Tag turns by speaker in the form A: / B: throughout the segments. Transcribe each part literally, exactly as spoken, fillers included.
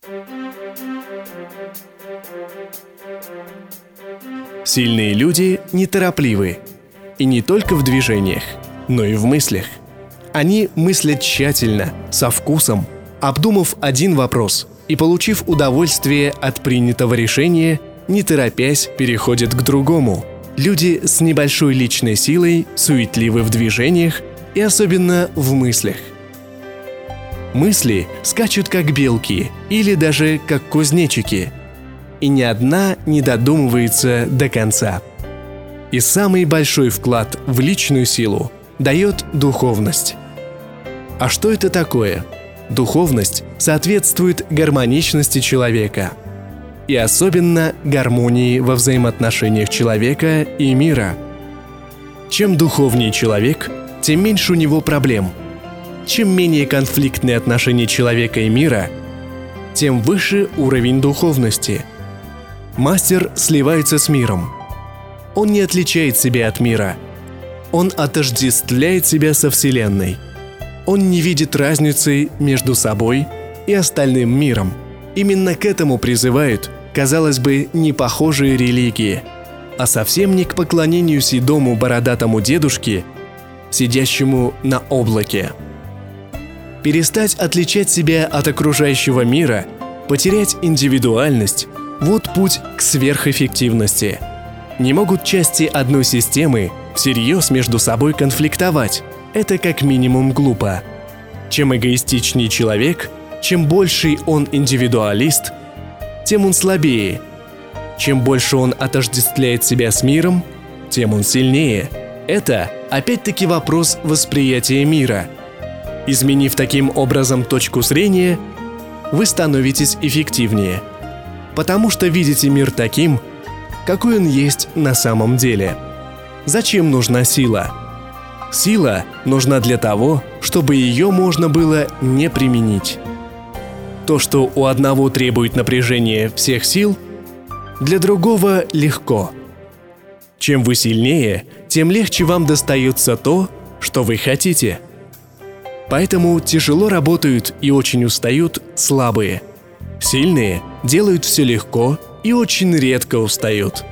A: Сильные люди неторопливы. И не только в движениях, но и в мыслях. Они мыслят тщательно, со вкусом, обдумав один вопрос и получив удовольствие от принятого решения, не торопясь, переходят к другому. Люди с небольшой личной силой суетливы в движениях и особенно в мыслях. Мысли скачут как белки или даже как кузнечики, и ни одна не додумывается до конца. И самый большой вклад в личную силу дает духовность. А что это такое? Духовность соответствует гармоничности человека. И особенно гармонии во взаимоотношениях человека и мира. Чем духовнее человек, тем меньше у него проблем. Чем менее конфликтные отношения человека и мира, тем выше уровень духовности. Мастер сливается с миром. Он не отличает себя от мира. Он отождествляет себя со Вселенной. Он не видит разницы между собой и остальным миром. Именно к этому призывают, казалось бы, непохожие религии, а совсем не к поклонению седому бородатому дедушке, сидящему на облаке. Перестать отличать себя от окружающего мира, потерять индивидуальность – вот путь к сверхэффективности. Не могут части одной системы всерьез между собой конфликтовать. Это как минимум глупо. Чем эгоистичнее человек, чем больший он индивидуалист, тем он слабее. Чем больше он отождествляет себя с миром, тем он сильнее. Это опять-таки вопрос восприятия мира. Изменив таким образом точку зрения, вы становитесь эффективнее, потому что видите мир таким, какой он есть на самом деле. Зачем нужна сила? Сила нужна для того, чтобы ее можно было не применить. То, что у одного требует напряжения всех сил, для другого легко. Чем вы сильнее, тем легче вам достается то, что вы хотите. Поэтому тяжело работают и очень устают слабые. Сильные делают все легко и очень редко устают.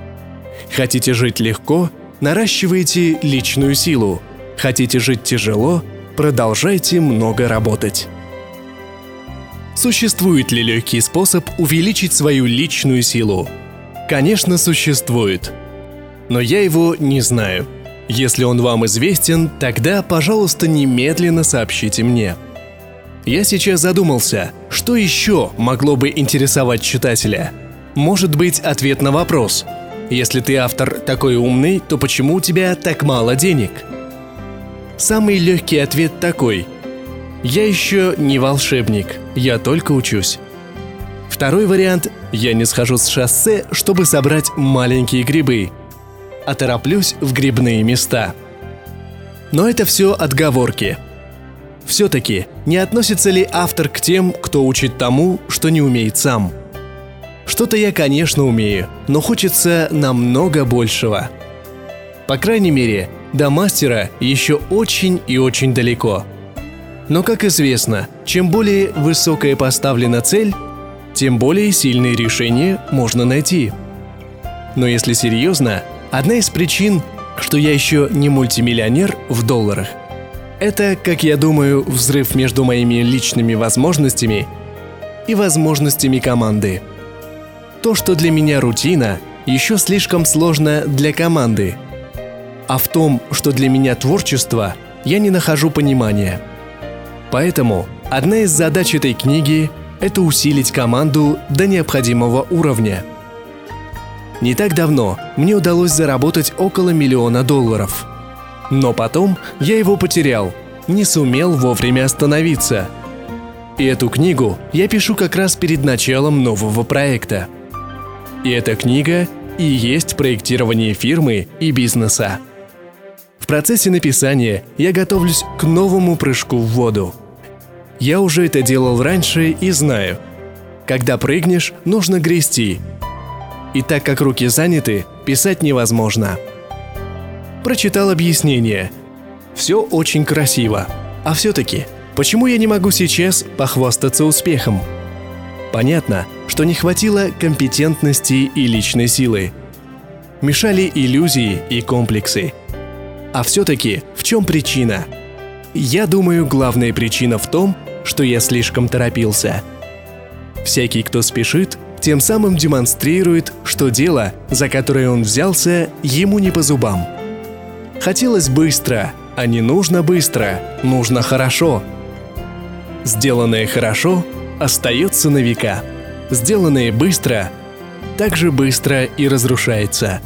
A: Хотите жить легко – наращивайте личную силу. Хотите жить тяжело – продолжайте много работать. Существует ли легкий способ увеличить свою личную силу? Конечно, существует. Но я его не знаю. Если он вам известен, тогда, пожалуйста, немедленно сообщите мне. Я сейчас задумался, что еще могло бы интересовать читателя? Может быть, ответ на вопрос: если ты автор такой умный, то почему у тебя так мало денег? Самый легкий ответ такой: я еще не волшебник, я только учусь. Второй вариант: я не схожу с шоссе, чтобы собрать маленькие грибы, а тороплюсь в грибные места. Но это все отговорки. Все-таки не относится ли автор к тем, кто учит тому, что не умеет сам? Что-то я, конечно, умею, но хочется намного большего. По крайней мере, до мастера еще очень и очень далеко. Но, как известно, чем более высокая поставлена цель, тем более сильные решения можно найти. Но если серьезно, одна из причин, что я еще не мультимиллионер в долларах, это, как я думаю, взрыв между моими личными возможностями и возможностями команды. То, что для меня рутина, еще слишком сложно для команды. А в том, что для меня творчество, я не нахожу понимания. Поэтому одна из задач этой книги – это усилить команду до необходимого уровня. Не так давно мне удалось заработать около миллиона долларов. Но потом я его потерял, не сумел вовремя остановиться. И эту книгу я пишу как раз перед началом нового проекта. И эта книга и есть проектирование фирмы и бизнеса. В процессе написания я готовлюсь к новому прыжку в воду. Я уже это делал раньше и знаю. Когда прыгнешь, нужно грести. И так как руки заняты, писать невозможно. Прочитал объяснение. Все очень красиво. А все-таки, почему я не могу сейчас похвастаться успехом? Понятно, что не хватило компетентности и личной силы. Мешали иллюзии и комплексы. А все-таки в чем причина? Я думаю, главная причина в том, что я слишком торопился. Всякий, кто спешит, тем самым демонстрирует, что дело, за которое он взялся, ему не по зубам. Хотелось быстро, а не нужно быстро, нужно хорошо. Сделанное хорошо остается на века. Сделанное быстро также быстро и разрушается.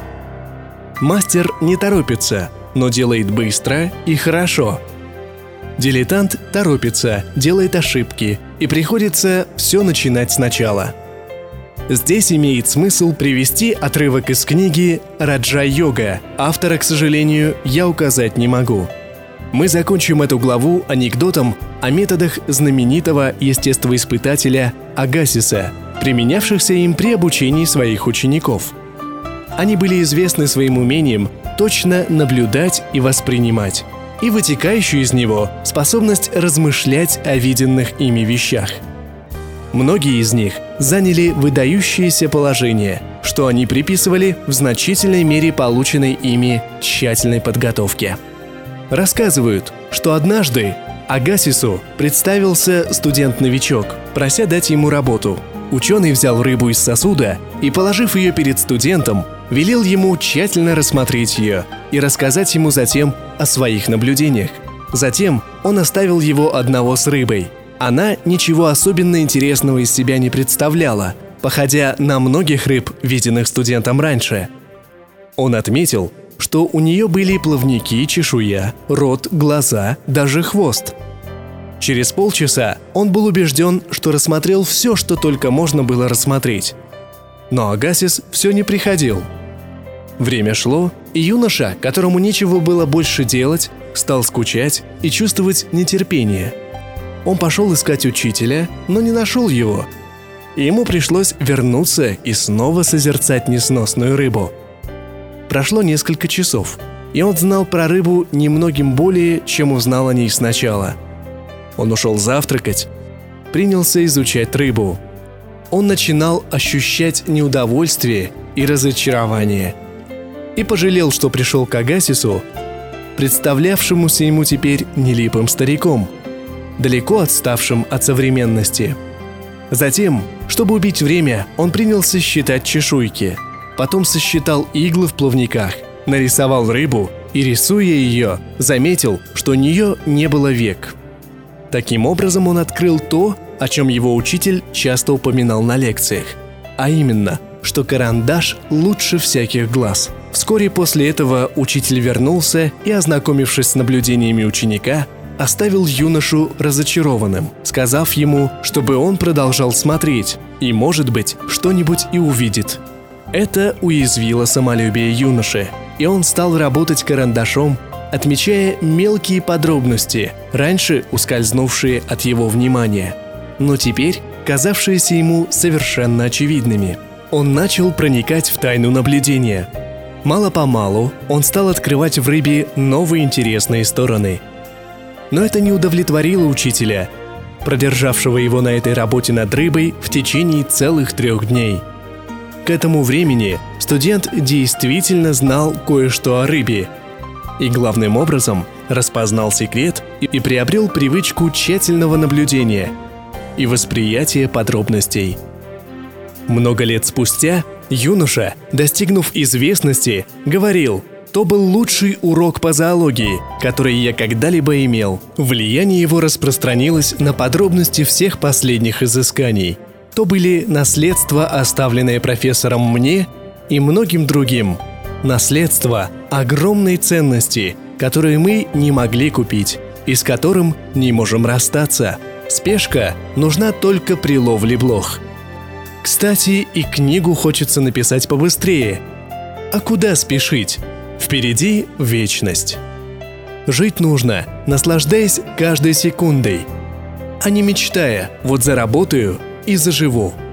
A: Мастер не торопится, но делает быстро и хорошо. Дилетант торопится, делает ошибки, и приходится все начинать сначала. Здесь имеет смысл привести отрывок из книги «Раджа-йога». Автора, к сожалению, я указать не могу. Мы закончим эту главу анекдотом о методах знаменитого естествоиспытателя Агасиса, применявшихся им при обучении своих учеников. Они были известны своим умением точно наблюдать и воспринимать, и вытекающую из него способность размышлять о виденных ими вещах. Многие из них заняли выдающееся положение, что они приписывали в значительной мере полученной ими тщательной подготовке. Рассказывают, что однажды Агасису представился студент-новичок, прося дать ему работу. Ученый взял рыбу из сосуда и, положив ее перед студентом, велел ему тщательно рассмотреть ее и рассказать ему затем о своих наблюдениях. Затем он оставил его одного с рыбой. Она ничего особенно интересного из себя не представляла, походя на многих рыб, виденных студентом раньше. Он отметил, что у нее были плавники, чешуя, рот, глаза, даже хвост. Через полчаса он был убежден, что рассмотрел все, что только можно было рассмотреть. Но Агасис все не приходил. Время шло, и юноша, которому нечего было больше делать, стал скучать и чувствовать нетерпение. Он пошел искать учителя, но не нашел его. И ему пришлось вернуться и снова созерцать несносную рыбу. Прошло несколько часов, и он знал про рыбу немногим более, чем узнал о ней сначала. Он ушел завтракать, принялся изучать рыбу. Он начинал ощущать неудовольствие и разочарование. И пожалел, что пришел к Агасису, представлявшемуся ему теперь нелепым стариком, далеко отставшим от современности. Затем, чтобы убить время, он принялся считать чешуйки. Потом сосчитал иглы в плавниках, нарисовал рыбу и, рисуя ее, заметил, что у нее не было век. Таким образом, он открыл то, о чем его учитель часто упоминал на лекциях, а именно, что карандаш лучше всяких глаз. Вскоре после этого учитель вернулся и, ознакомившись с наблюдениями ученика, оставил юношу разочарованным, сказав ему, чтобы он продолжал смотреть и, может быть, что-нибудь и увидит. Это уязвило самолюбие юноши, и он стал работать карандашом, отмечая мелкие подробности, раньше ускользнувшие от его внимания, но теперь казавшиеся ему совершенно очевидными. Он начал проникать в тайну наблюдения. Мало-помалу он стал открывать в рыбе новые интересные стороны. Но это не удовлетворило учителя, продержавшего его на этой работе над рыбой в течение целых трех дней. К этому времени студент действительно знал кое-что о рыбе и главным образом распознал секрет и приобрел привычку тщательного наблюдения и восприятия подробностей. Много лет спустя юноша, достигнув известности, говорил: «То был лучший урок по зоологии, который я когда-либо имел». Влияние его распространилось на подробности всех последних изысканий. То были наследства, оставленные профессором мне и многим другим. Наследство огромной ценности, которые мы не могли купить и с которым не можем расстаться. Спешка нужна только при ловле блох. Кстати, и книгу хочется написать побыстрее. А куда спешить? Впереди вечность. Жить нужно, наслаждаясь каждой секундой, а не мечтая: вот заработаю и заживу.